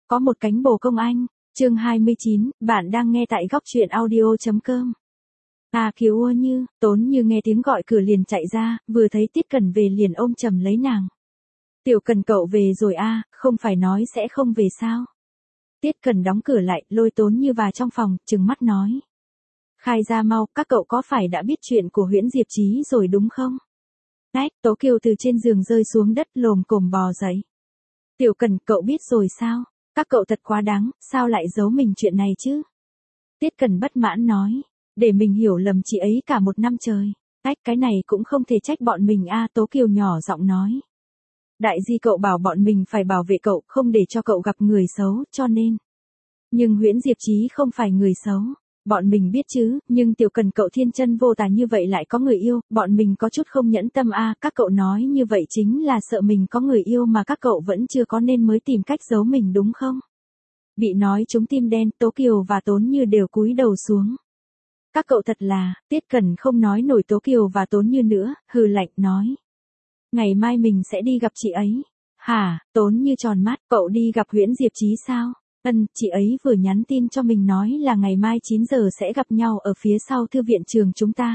Có một cánh bồ công anh, chương 29, bạn đang nghe tại góc truyện audio.com. Kiều Ua Như, Tốn Như nghe tiếng gọi cửa liền chạy ra, vừa thấy Tiết Cần về liền ôm chầm lấy nàng. Tiểu Cần cậu về rồi không phải nói sẽ không về sao? Tiết Cần đóng cửa lại, lôi Tốn Như vào trong phòng, trừng mắt nói. Khai ra mau, các cậu có phải đã biết chuyện của Huyễn Diệp Chí rồi đúng không? Tố Kiều từ trên giường rơi xuống đất lồm cồm bò dậy. Tiểu Cần, cậu biết rồi sao? Các cậu thật quá đáng, sao lại giấu mình chuyện này chứ? Tiết Cần bất mãn nói, để mình hiểu lầm chị ấy cả một năm trời. Cái này cũng không thể trách bọn mình Tố Kiều nhỏ giọng nói. Đại di cậu bảo bọn mình phải bảo vệ cậu, không để cho cậu gặp người xấu, cho nên. Nhưng Huyễn Diệp Chí không phải người xấu. Bọn mình biết chứ, nhưng Tiểu Cần cậu thiên chân vô tà như vậy lại có người yêu, bọn mình có chút không nhẫn tâm các cậu nói như vậy chính là sợ mình có người yêu mà các cậu vẫn chưa có nên mới tìm cách giấu mình đúng không? Bị nói trúng tim đen, Tố Kiều và Tốn Như đều cúi đầu xuống. Các cậu thật là, Tiết Cần không nói nổi Tố Kiều và Tốn Như nữa, hừ lạnh nói. Ngày mai mình sẽ đi gặp chị ấy. Hả, Tốn Như tròn mắt, cậu đi gặp Huyễn Diệp Chí sao? Chị ấy vừa nhắn tin cho mình nói là ngày mai 9 giờ sẽ gặp nhau ở phía sau thư viện trường chúng ta.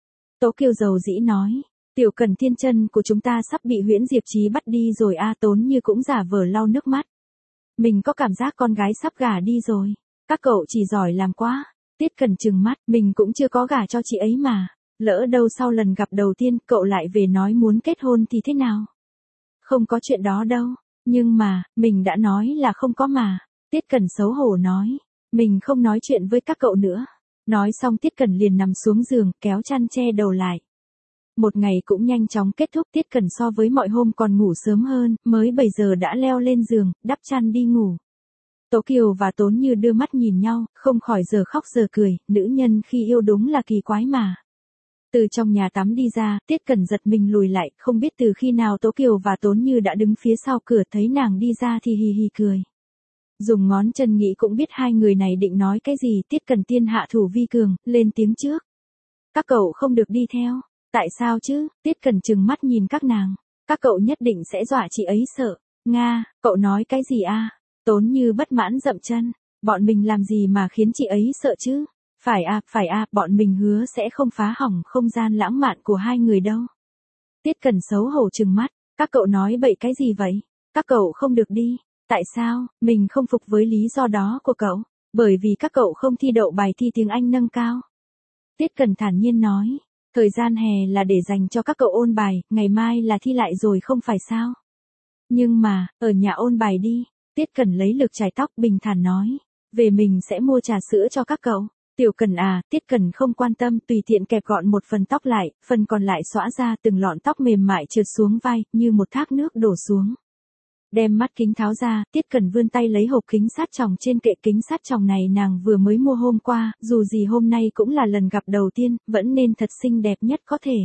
Tố Kiều dầu dĩ nói, Tiểu Cần thiên chân của chúng ta sắp bị Huyễn Diệp Chí bắt đi rồi Tốn Như cũng giả vờ lau nước mắt. Mình có cảm giác con gái sắp gả đi rồi. Các cậu chỉ giỏi làm quá. Tiết Cần trừng mắt, mình cũng chưa có gả cho chị ấy mà. Lỡ đâu sau lần gặp đầu tiên cậu lại về nói muốn kết hôn thì thế nào? Không có chuyện đó đâu. Nhưng mà, mình đã nói là không có mà. Tiết Cần xấu hổ nói, mình không nói chuyện với các cậu nữa. Nói xong Tiết Cần liền nằm xuống giường, kéo chăn che đầu lại. Một ngày cũng nhanh chóng kết thúc, Tiết Cần so với mọi hôm còn ngủ sớm hơn, mới 7 giờ đã leo lên giường, đắp chăn đi ngủ. Tố Kiều và Tốn Như đưa mắt nhìn nhau, không khỏi giờ khóc giờ cười, nữ nhân khi yêu đúng là kỳ quái mà. Từ trong nhà tắm đi ra, Tiết Cần giật mình lùi lại, không biết từ khi nào Tố Kiều và Tốn Như đã đứng phía sau cửa, thấy nàng đi ra thì hì hì cười. Dùng ngón chân nghĩ cũng biết hai người này định nói cái gì. Tiết Cần tiên hạ thủ vi cường, lên tiếng trước. Các cậu không được đi theo. Tại sao chứ? Tiết Cần trừng mắt nhìn các nàng. Các cậu nhất định sẽ dọa chị ấy sợ. Nga, cậu nói cái gì Tốn Như bất mãn dậm chân. Bọn mình làm gì mà khiến chị ấy sợ chứ? Phải bọn mình hứa sẽ không phá hỏng không gian lãng mạn của hai người đâu. Tiết Cần xấu hổ trừng mắt. Các cậu nói bậy cái gì vậy? Các cậu không được đi. Tại sao? Mình không phục với lý do đó của cậu. Bởi vì các cậu không thi đậu bài thi tiếng Anh nâng cao. Tiết Cần thản nhiên nói. Thời gian hè là để dành cho các cậu ôn bài, ngày mai là thi lại rồi không phải sao? Nhưng mà, ở nhà ôn bài đi. Tiết Cần lấy lực chải tóc bình thản nói. Về mình sẽ mua trà sữa cho các cậu. Tiểu Cần Tiết Cần không quan tâm, tùy tiện kẹp gọn một phần tóc lại, phần còn lại xõa ra, từng lọn tóc mềm mại trượt xuống vai, như một thác nước đổ xuống. Đem mắt kính tháo ra, Tiết Cần vươn tay lấy hộp kính sát tròng trên kệ kính sát tròng này nàng vừa mới mua hôm qua, dù gì hôm nay cũng là lần gặp đầu tiên, vẫn nên thật xinh đẹp nhất có thể.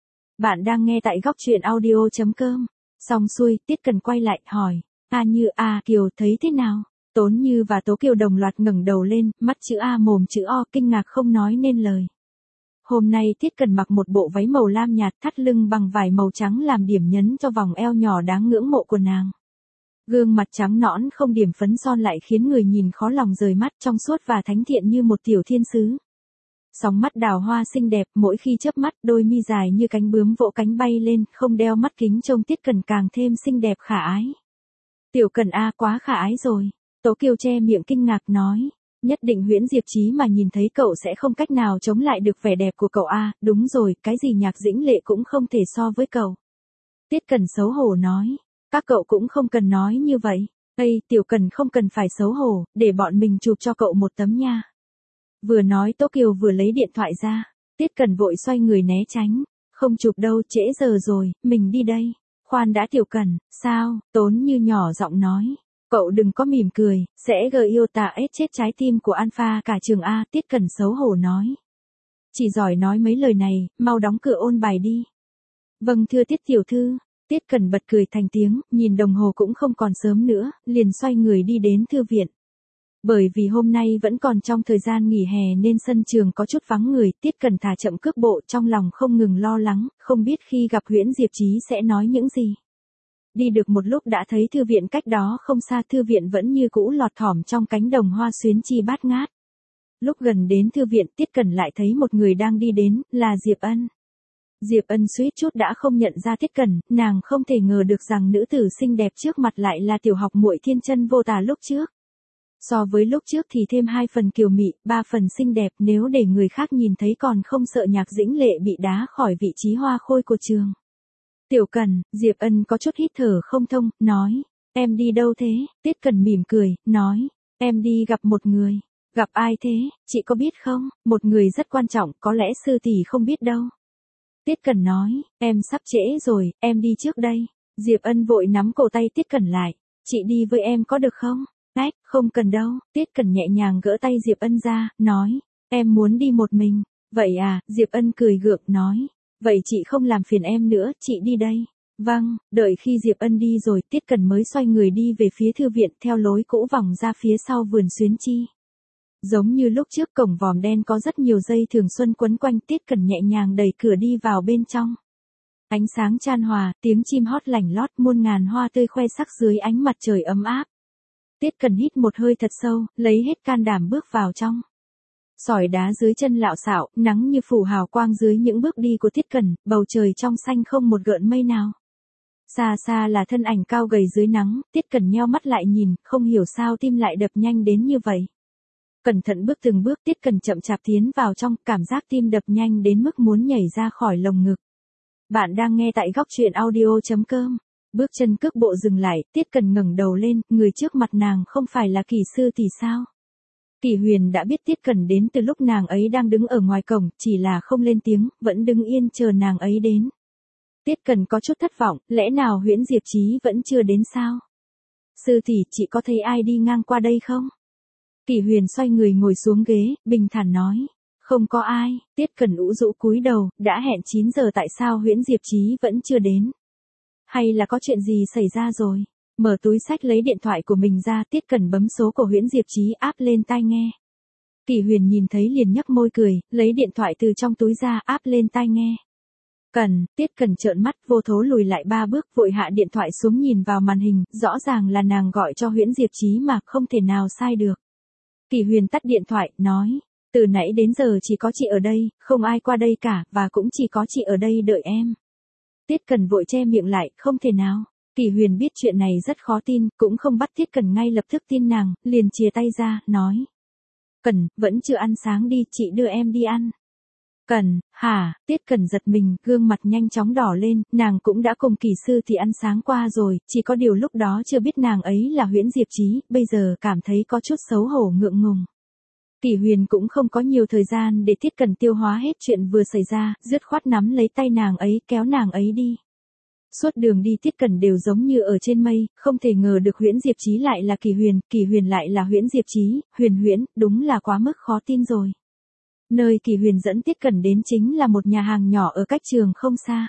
Bạn đang nghe tại góc truyện audio.com. Xong xuôi, Tiết Cần quay lại, hỏi. Như Kiều thấy thế nào? Tốn Như và Tố Kiều đồng loạt ngẩng đầu lên, mắt chữ A mồm chữ O, kinh ngạc không nói nên lời. Hôm nay Tiết Cần mặc một bộ váy màu lam nhạt, thắt lưng bằng vải màu trắng làm điểm nhấn cho vòng eo nhỏ đáng ngưỡng mộ của nàng. Gương mặt trắng nõn không điểm phấn son lại khiến người nhìn khó lòng rời mắt, trong suốt và thánh thiện như một tiểu thiên sứ. Sóng mắt đào hoa xinh đẹp, mỗi khi chớp mắt, đôi mi dài như cánh bướm vỗ cánh bay lên, không đeo mắt kính trông Tiết Cần càng thêm xinh đẹp khả ái. Tiểu Cần quá khả ái rồi. Tố Kiều che miệng kinh ngạc nói. Nhất định Huyễn Diệp Chí mà nhìn thấy cậu sẽ không cách nào chống lại được vẻ đẹp của cậu đúng rồi, cái gì Nhạc Dĩnh Lệ cũng không thể so với cậu. Tiết Cần xấu hổ nói. Các cậu cũng không cần nói như vậy. Tiểu Cần không cần phải xấu hổ, để bọn mình chụp cho cậu một tấm nha. Vừa nói Tố Kiều vừa lấy điện thoại ra. Tiết Cần vội xoay người né tránh. Không chụp đâu, trễ giờ rồi, mình đi đây. Khoan đã Tiểu Cần, sao? Tốn Như nhỏ giọng nói. Cậu đừng có mỉm cười, sẽ yêu ta chết trái tim của Alpha cả trường Tiết Cần xấu hổ nói. Chỉ giỏi nói mấy lời này, mau đóng cửa ôn bài đi. Vâng thưa Tiết tiểu thư. Tiết Cần bật cười thành tiếng, nhìn đồng hồ cũng không còn sớm nữa, liền xoay người đi đến thư viện. Bởi vì hôm nay vẫn còn trong thời gian nghỉ hè nên sân trường có chút vắng người, Tiết Cần thả chậm cước bộ, trong lòng không ngừng lo lắng, không biết khi gặp Huyễn Diệp Chí sẽ nói những gì. Đi được một lúc đã thấy thư viện cách đó không xa, thư viện vẫn như cũ lọt thỏm trong cánh đồng hoa xuyến chi bát ngát. Lúc gần đến thư viện, Tiết Cẩn lại thấy một người đang đi đến, là Diệp Ân. Diệp Ân suýt chút đã không nhận ra Tiết Cẩn, nàng không thể ngờ được rằng nữ tử xinh đẹp trước mặt lại là tiểu học muội thiên chân vô tà lúc trước. So với lúc trước thì thêm 2 phần kiều mị, 3 phần xinh đẹp, nếu để người khác nhìn thấy còn không sợ Nhạc Dĩnh Lệ bị đá khỏi vị trí hoa khôi của trường. Tiểu Cẩn, Diệp Ân có chút hít thở không thông, nói, em đi đâu thế? Tiết Cẩn mỉm cười, nói, em đi gặp một người. Gặp ai thế, chị có biết không? Một người rất quan trọng, có lẽ sư tỷ không biết đâu. Tiết Cẩn nói, em sắp trễ rồi, em đi trước đây. Diệp Ân vội nắm cổ tay Tiết Cẩn lại, chị đi với em có được không? Ách, không cần đâu. Tiết Cẩn nhẹ nhàng gỡ tay Diệp Ân ra, nói, em muốn đi một mình. Vậy à, Diệp Ân cười gượng nói, vậy chị không làm phiền em nữa, chị đi đây. Vâng, đợi khi Diệp Ân đi rồi, Tiết Cẩn mới xoay người đi về phía thư viện theo lối cũ vòng ra phía sau vườn xuyến chi. Giống như lúc trước, cổng vòm đen có rất nhiều dây thường xuân quấn quanh, Tiết Cẩn nhẹ nhàng đẩy cửa đi vào bên trong. Ánh sáng chan hòa, tiếng chim hót lảnh lót, muôn ngàn hoa tươi khoe sắc dưới ánh mặt trời ấm áp. Tiết Cẩn hít một hơi thật sâu, lấy hết can đảm bước vào trong. Sỏi đá dưới chân lạo xạo, nắng như phủ hào quang dưới những bước đi của Tiết Cẩn, bầu trời trong xanh không một gợn mây nào. Xa xa là thân ảnh cao gầy dưới nắng, Tiết Cẩn nheo mắt lại nhìn, không hiểu sao tim lại đập nhanh đến như vậy. Cẩn thận bước từng bước, Tiết Cẩn chậm chạp tiến vào trong, cảm giác tim đập nhanh đến mức muốn nhảy ra khỏi lồng ngực. Bạn đang nghe tại góc truyện audio.com. Bước chân cước bộ dừng lại, Tiết Cẩn ngẩng đầu lên, người trước mặt nàng không phải là Kỳ sư thì sao? Kỳ Huyền đã biết Tiết Cẩn đến từ lúc nàng ấy đang đứng ở ngoài cổng, chỉ là không lên tiếng, vẫn đứng yên chờ nàng ấy đến. Tiết Cẩn có chút thất vọng, lẽ nào Huyễn Diệp Chí vẫn chưa đến sao? Sư tỷ, chị có thấy ai đi ngang qua đây không? Kỳ Huyền xoay người ngồi xuống ghế, bình thản nói. Không có ai. Tiết Cẩn ủ rũ cúi đầu, đã hẹn 9 giờ tại sao Huyễn Diệp Chí vẫn chưa đến? Hay là có chuyện gì xảy ra rồi? Mở túi xách lấy điện thoại của mình ra, Tiết Cẩn bấm số của Huyễn Diệp Chí áp lên tai nghe. Kỳ Huyền nhìn thấy liền nhếch môi cười, lấy điện thoại từ trong túi ra áp lên tai nghe. Tiết Cẩn trợn mắt vô thố lùi lại 3 bước, vội hạ điện thoại xuống nhìn vào màn hình, rõ ràng là nàng gọi cho Huyễn Diệp Chí mà, không thể nào sai được. Kỳ Huyền tắt điện thoại, nói, từ nãy đến giờ chỉ có chị ở đây, không ai qua đây cả, và cũng chỉ có chị ở đây đợi em. Tiết Cẩn vội che miệng lại, không thể nào. Kỳ Huyền biết chuyện này rất khó tin, cũng không bắt Tiết Cẩn ngay lập tức tin nàng, liền chìa tay ra, nói. Cẩn, vẫn chưa ăn sáng đi, chị đưa em đi ăn. Cẩn, hả? Tiết Cẩn giật mình, gương mặt nhanh chóng đỏ lên, nàng cũng đã cùng Kỳ sư thì ăn sáng qua rồi, chỉ có điều lúc đó chưa biết nàng ấy là Huyễn Diệp Chí, bây giờ cảm thấy có chút xấu hổ ngượng ngùng. Kỳ Huyền cũng không có nhiều thời gian để Tiết Cẩn tiêu hóa hết chuyện vừa xảy ra, dứt khoát nắm lấy tay nàng ấy, kéo nàng ấy đi. Suốt đường đi Tiết Cẩn đều giống như ở trên mây, không thể ngờ được Huyễn Diệp Chí lại là Kỳ Huyền lại là Huyễn Diệp Chí, Huyền, đúng là quá mức khó tin rồi. Nơi Kỳ Huyền dẫn Tiết Cẩn đến chính là một nhà hàng nhỏ ở cách trường không xa.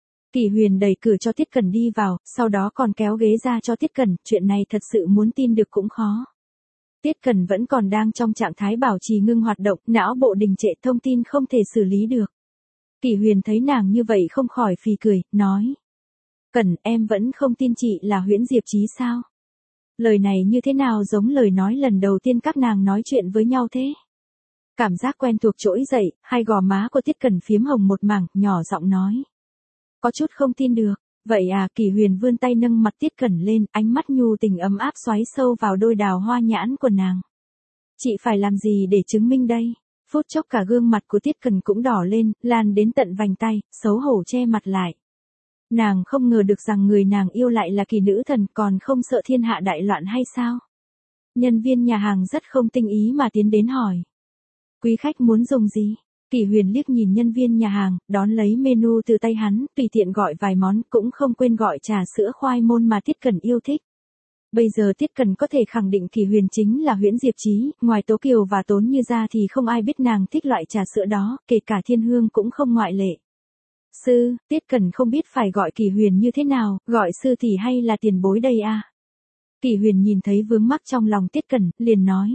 Kỳ Huyền đẩy cửa cho Tiết Cẩn đi vào, sau đó còn kéo ghế ra cho Tiết Cẩn, chuyện này thật sự muốn tin được cũng khó. Tiết Cẩn vẫn còn đang trong trạng thái bảo trì ngưng hoạt động, não bộ đình trệ, thông tin không thể xử lý được. Kỳ Huyền thấy nàng như vậy không khỏi phì cười, nói. Cẩn, em vẫn không tin chị là Huyễn Diệp Chí sao? Lời này như thế nào giống lời nói lần đầu tiên các nàng nói chuyện với nhau thế? Cảm giác quen thuộc trỗi dậy, hai gò má của Tiết Cẩn phiếm hồng một mảng, nhỏ giọng nói. Có chút không tin được. Vậy à, Kỳ Huyền vươn tay nâng mặt Tiết Cẩn lên, ánh mắt nhu tình ấm áp xoáy sâu vào đôi đào hoa nhãn của nàng. Chị phải làm gì để chứng minh đây? Phút chốc cả gương mặt của Tiết Cẩn cũng đỏ lên, lan đến tận vành tay, xấu hổ che mặt lại. Nàng không ngờ được rằng người nàng yêu lại là Kỳ nữ thần, còn không sợ thiên hạ đại loạn hay sao? Nhân viên nhà hàng rất không tinh ý mà tiến đến hỏi. Quý khách muốn dùng gì? Kỳ Huyền liếc nhìn nhân viên nhà hàng, đón lấy menu từ tay hắn, tùy tiện gọi vài món, cũng không quên gọi trà sữa khoai môn mà Tiết Cẩn yêu thích. Bây giờ Tiết Cẩn có thể khẳng định Kỳ Huyền chính là Huyễn Diệp Chí, ngoài Tố Kiều và Tốn Như ra thì không ai biết nàng thích loại trà sữa đó, kể cả Thiên Hương cũng không ngoại lệ. Sư, Tiết Cẩn không biết phải gọi Kỳ Huyền như thế nào, gọi sư thì hay là tiền bối đây à? Kỳ Huyền nhìn thấy vướng mắc trong lòng Tiết Cẩn, liền nói.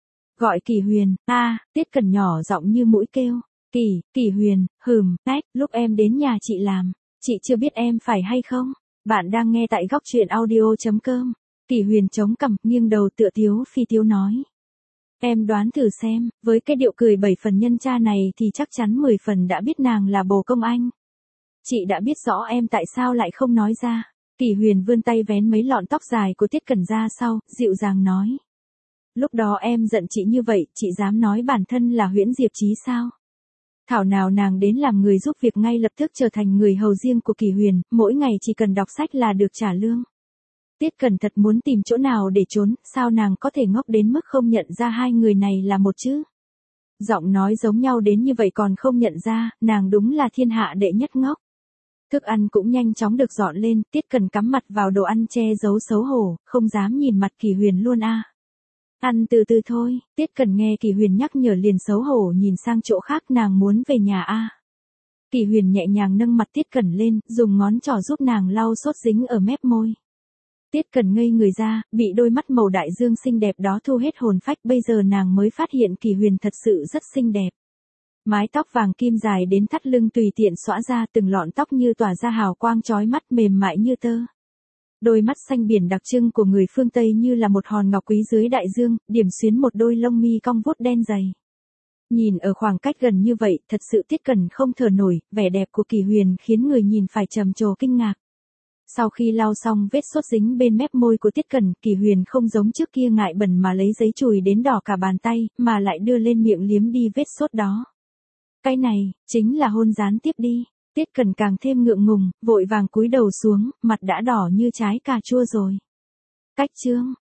Gọi Kỳ Huyền, Tiết Cẩn nhỏ giọng như mũi kêu. Kỳ Huyền, lúc em đến nhà chị làm, chị chưa biết em phải hay không? Bạn đang nghe tại góc truyện audio.com. Kỷ Huyền chống cằm, nghiêng đầu tựa Tiếu Phi Tiếu nói. Em đoán thử xem, với cái điệu cười 7 phần nhân cha này thì chắc chắn 10 phần đã biết nàng là bồ công anh. Chị đã biết rõ em tại sao lại không nói ra. Kỷ Huyền vươn tay vén mấy lọn tóc dài của Tiết Cẩn ra sau, dịu dàng nói. Lúc đó em giận chị như vậy, chị dám nói bản thân là Huyễn Diệp Chí sao? Thảo nào nàng đến làm người giúp việc ngay lập tức trở thành người hầu riêng của Kỷ Huyền, mỗi ngày chỉ cần đọc sách là được trả lương. Tiết Cẩn thật muốn tìm chỗ nào để trốn, sao nàng có thể ngốc đến mức không nhận ra hai người này là một chứ? Giọng nói giống nhau đến như vậy còn không nhận ra, nàng đúng là thiên hạ đệ nhất ngốc. Thức ăn cũng nhanh chóng được dọn lên, Tiết Cẩn cắm mặt vào đồ ăn che giấu xấu hổ, không dám nhìn mặt Kỷ Huyền luôn a. Ăn từ từ thôi, Tiết Cẩn nghe Kỷ Huyền nhắc nhở liền xấu hổ nhìn sang chỗ khác, nàng muốn về nhà a. Kỷ Huyền nhẹ nhàng nâng mặt Tiết Cẩn lên, dùng ngón trỏ giúp nàng lau sốt dính ở mép môi. Tiết Cẩn ngây người ra, bị đôi mắt màu đại dương xinh đẹp đó thu hết hồn phách, bây giờ nàng mới phát hiện Kỷ Huyền thật sự rất xinh đẹp. Mái tóc vàng kim dài đến thắt lưng tùy tiện xõa ra, từng lọn tóc như tỏa ra hào quang chói mắt, mềm mại như tơ. Đôi mắt xanh biển đặc trưng của người phương Tây như là một hòn ngọc quý dưới đại dương, điểm xuyến một đôi lông mi cong vuốt đen dày. Nhìn ở khoảng cách gần như vậy, thật sự Tiết Cẩn không thở nổi, vẻ đẹp của Kỷ Huyền khiến người nhìn phải trầm trồ kinh ngạc. Sau khi lau xong vết sốt dính bên mép môi của Tiết Cẩn, Kỷ Huyền không giống trước kia ngại bẩn mà lấy giấy chùi đến đỏ cả bàn tay, mà lại đưa lên miệng liếm đi vết sốt đó. Cái này, chính là hôn gián tiếp đi. Tiết Cẩn càng thêm ngượng ngùng, vội vàng cúi đầu xuống, mặt đã đỏ như trái cà chua rồi. Cách chương.